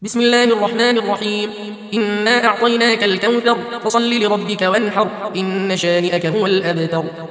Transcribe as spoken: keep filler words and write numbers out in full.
بسم الله الرحمن الرحيم. إنا أعطيناك الكوثر فصل لربك وانحر إن شانئك هو الأبتر.